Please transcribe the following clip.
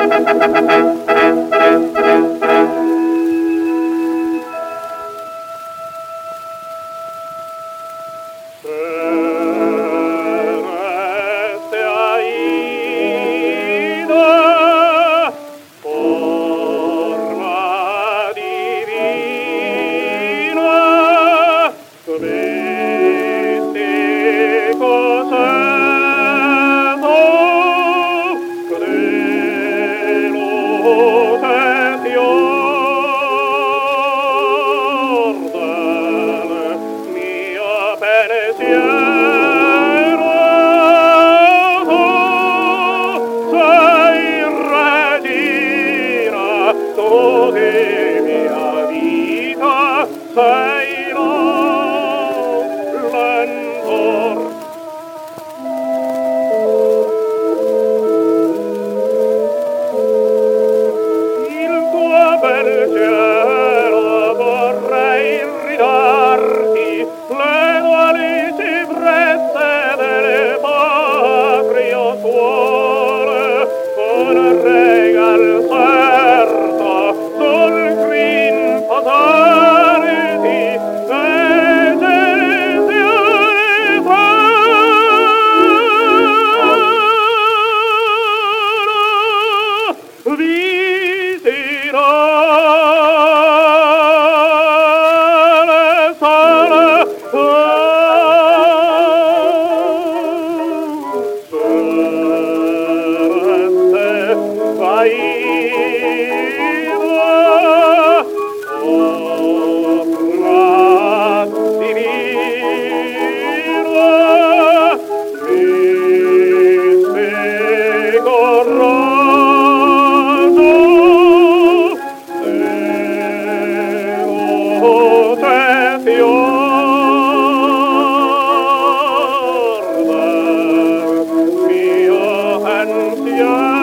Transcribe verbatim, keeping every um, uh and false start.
sei lo splendor. Il tuo bel cielo vorrei ridarti, le nuali cipresse delle patrie suole, con regal certo sul green pasare di ecelsione fara. Visirò le sale serette faida opra divina mi spiego raggio devo te fior del mio pensiero.